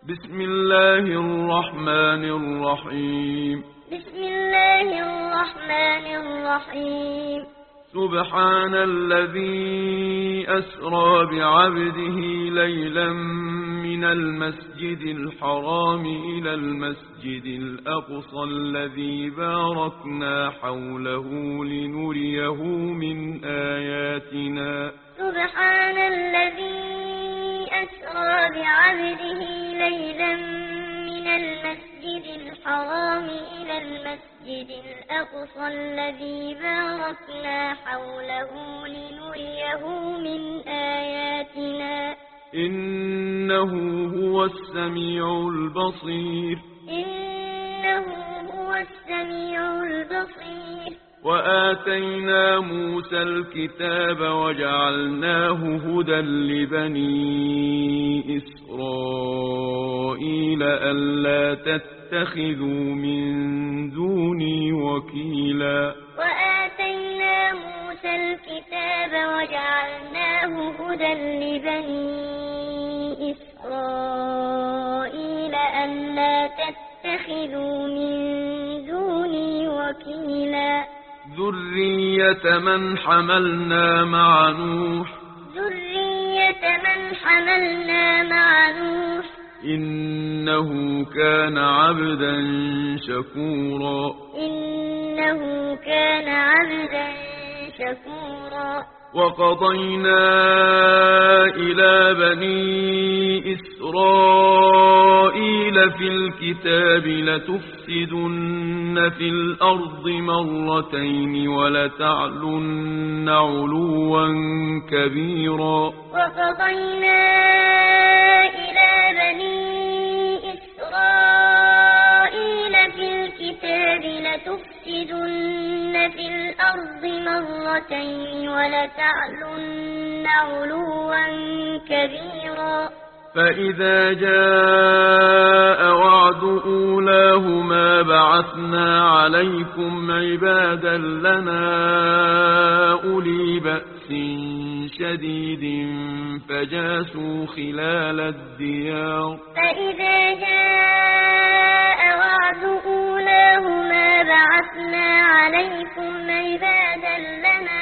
بسم الله الرحمن الرحيم. بسم الله الرحمن الرحيم. سبحان الذي أسرى بعبده ليلا من المسجد الحرام إلى المسجد الأقصى الذي باركنا حوله لنريه من آياتنا. سبحان الذي أسرى بعبده ليلا من المسجد الحرام إلى المسجد الأقصى الذي باركنا حوله لنريه من آياتنا. إنه هو السميع البصير. إنه هو السميع البصير. وآتينا موسى الكتاب وجعلناه هدى لبني إسرائيل ألا تتخذوا من دوني وكيلا. وآتينا موسى الكتاب وجعلناه هدى لبني إسرائيل ألا تتخذوا من دوني وكيلا. ذرية من حملنا مع نوح. ذرية من حملنا مع نوح. إنه كان عبدا شكورا. إنه كان عبدا شكورا. وقضينا إلى بني إسرائيل في الكتاب لتفسدن في الأرض مرتين ولتعلن علوا كبيرا. وقضينا إلى بني إسرائيل في الكتاب لتفسدن في الأرض مرتين ولتعلن علوا كبيرا. فإذا جاء وعد أولاهما بعثنا عليكم عبادا لنا أولي بأس شديد فجاسوا خلال الديار. فإذا جاء وعد أولاهما بعثنا عليكم عبادا لنا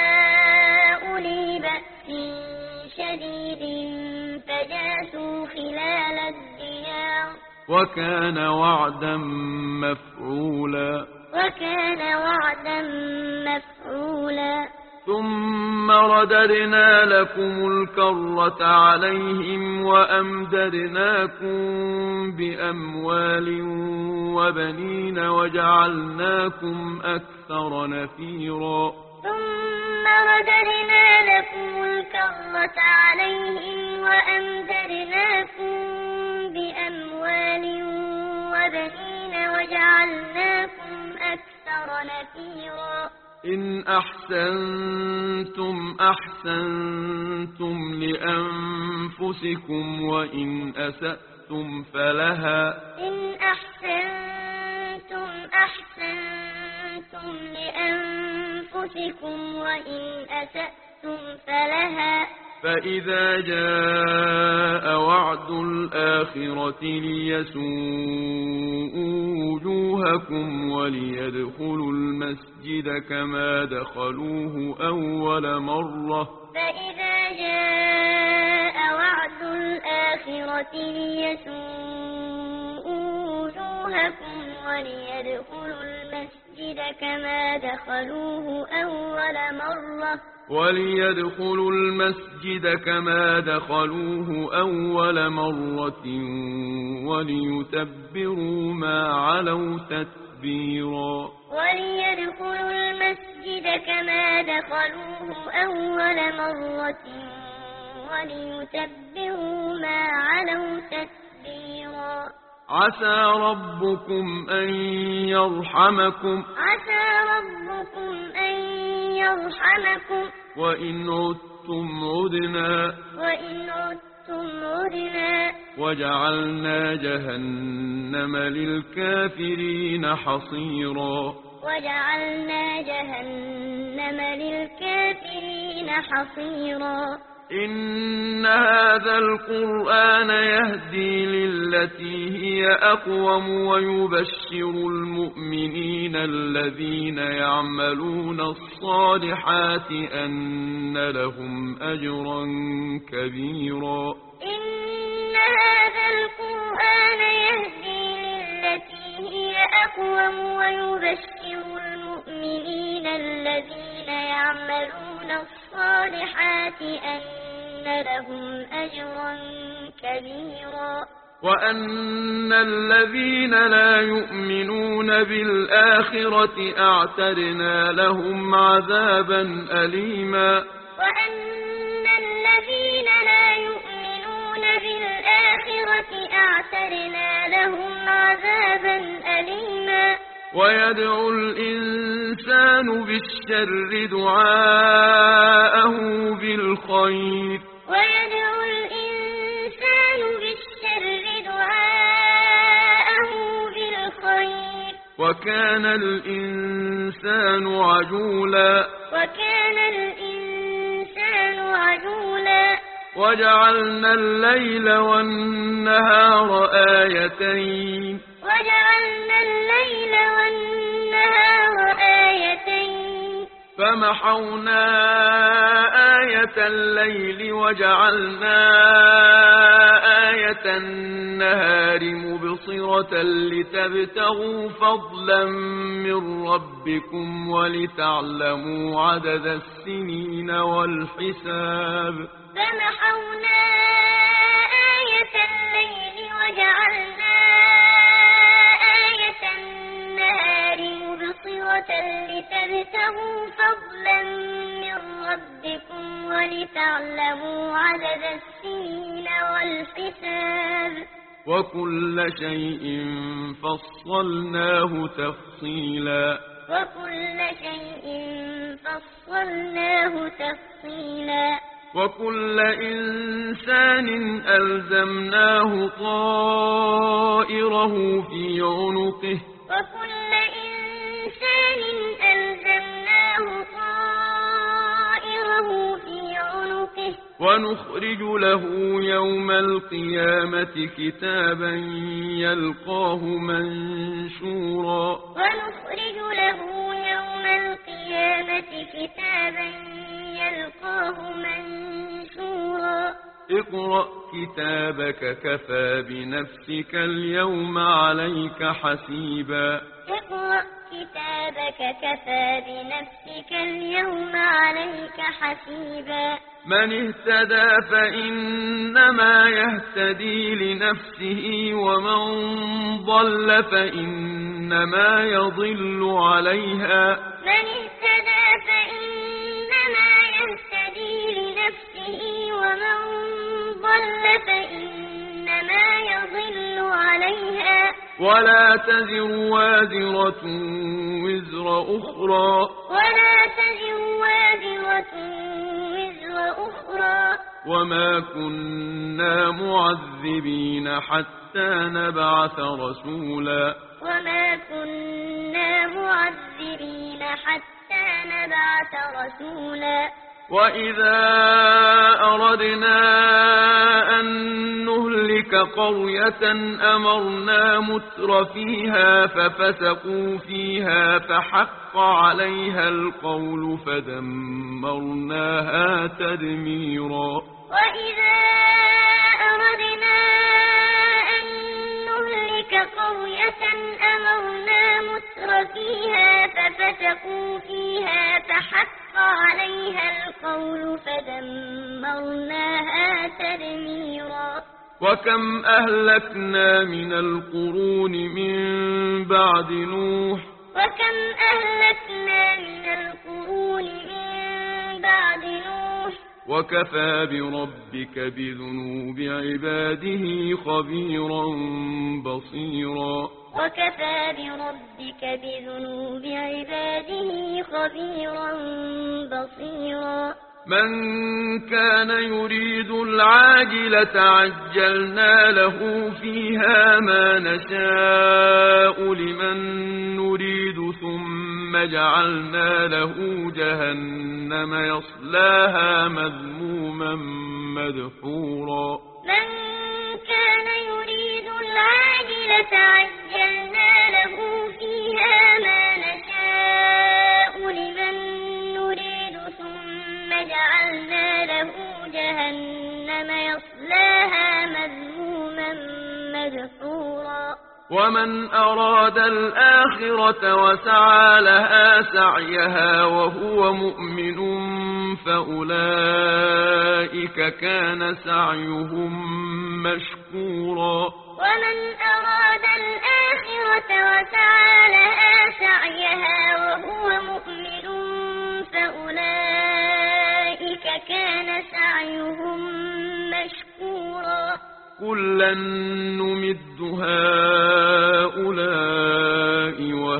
أولي بأس شديد فجاسوا خلال الديار. وكان وعدا مفعولا. وكان وعدا مفعولا. ثم رددنا لكم الكرة عليهم وأمددناكم بأموال وبنين وجعلناكم أكثر نفيرا. ثم رددنا لكم الكرة عليهم وأمددناكم بأموال وبنين وجعلناكم أكثر نفيرا. إن أحسنتم أحسنتم لأنفسكم وإن أسأتم فلها. إن أحسنتم أحسنتم لأنفسكم وإن أسأتم فلها. فإذا جاء وعد الآخرة ليسوءوا وجوهكم وليدخلوا المسجد كما دخلوه أول مرة. فإذا جاء وعد الآخرة ليسوءوا وجوهكم وليدخلوا المسجد كما دخلوه أول مرة. وليدخلوا المسجد كما دخلوه أول مرة وليتبروا ما علوا تتبيرا. وليدخلوا المسجد كما دخلوه أول مرة وليتبروا ما علوا تتبيرا. عسى ربكم أن يرحمكم. عسى ربكم أن يرحمكم. وإن عدتم عدنا. وإن عدتم عدنا. وجعلنا جهنم للكافرين حصيرا. وجعلنا جهنم للكافرين حصيرا. إن هذا القرآن يهدي للتي هي أقوم ويبشر المؤمنين الذين يعملون الصالحات أن لهم أجرا كبيرا. إن هذا القرآن يهدي للتي هي أقوم ويبشر المؤمنين الذين يعملون الصالحات أن لهم أجرا كبيرا. وأن الذين لا يؤمنون بالآخرة أعتدنا لهم عذابا أليما. وأن الذين لا يؤمنون بالآخرة أعتدنا لهم عذابا أليما. ويدعو الإنسان بالشر دعاءه بالخير. ويدعو الإنسان بالشر دعاءه بالخير. وكان الإنسان عجولا. وكان الإنسان عجولا. وجعلنا الليل والنهار آيتين. وجعلنا الليل والنهار آيتين. فمحونا آية الليل وجعلنا آية النهار مبصرة لتبتغوا فضلا من ربكم ولتعلموا عدد السنين والحساب. فمحونا آية الليل وجعلنا آية النهار مبصرة لتبتغوا فضلا من ربكم ولتعلموا عدد السنين والحساب. وكل شيء فصلناه تفصيلا. وكل شيء فصلناه تفصيلا. وكل إنسان ألزمناه طائره في عنقه. وكل إنسان ألزمناه طائره في عنقه. ونخرج له يوم القيامة كتابا يلقاه منشورا. ونخرج له يوم القيامة كتابا يلقاه منشورا. اقرأ كتابك كفى بنفسك اليوم عليك حسيبا. اقرأ كتابك كفى بنفسك اليوم عليك حسيبا. من اهتدى فإنما يهتدي لنفسه ومن ضل فإنما يضل عليها. من اهتدى فإنما يهتدي لنفسه ومن ضل فإنما يضل عليها. ولا تزر وازرة وزر أخرى. ولا تزر وازرة وزر أخرى. وما كنا معذبين حتى نبعث رسولا. وما كنا معذبين حتى نبعث رسولا. وإذا أردنا أن نهلك قرية أمرنا متر فيها ففسقوا فيها فحق عليها القول فدمرناها تدميرا. وإذا أردنا أن نهلك قرية أمرنا متر فيها ففسقوا فيها فحق عليها القول فدمرناها تدميرا. وكم أهلكنا من القرون من بعد نوح. وكم أهلكنا من القرون من بعد نوح. وكفى بربك بذنوب عباده خبيرا بصيرا. وكفى بربك بذنوب عباده خبيرا بصيرا. من كان يريد العاجلة عجلنا له فيها ما نشاء لمن نريد ثم جعلنا له جهنم يصلاها مذموما مدحورا من كان يريد العاجلة عجلنا له فيها ما نشاء لمن نريد ثم جعلنا له جهنم يصلاها مذموما مدحورا ومن أراد الآخرة وسعى لها سعيها وهو مؤمن فأولئك كان سعيهم مشكورا ومن أراد الآخرة وسعى لها سعيها وهو مؤمن فأولئك كان سعيهم مشكورا كلا نمد هؤلاء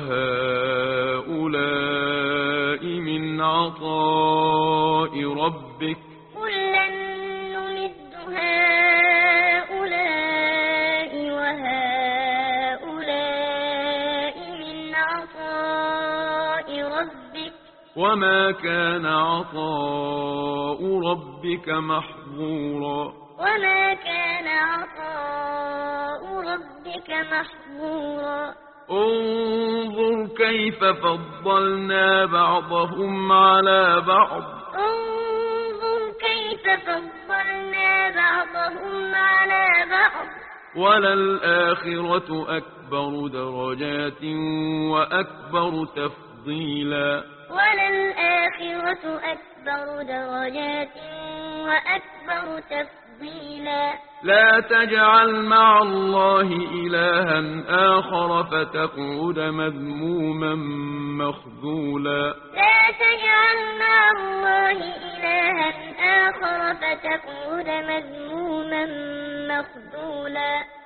وهؤلاء من عطاء ربك كلا نمد هؤلاء وهؤلاء من عطاء ربك وما كان عطاء ربك محظورا وما كان عطاء ربك محظورا انظر كيف فضلنا بعضهم على بعض انظر كيف فضلنا بعضهم على بعض وللآخرة أكبر درجات وأكبر تفضيلا وللآخرة أكبر درجات وأكبر تفضيلا لا تجعل مع الله إلها آخر فتقعد مذموما مخذولا لا تجعل مع الله إلها آخر فتقعد مذموما مخذولا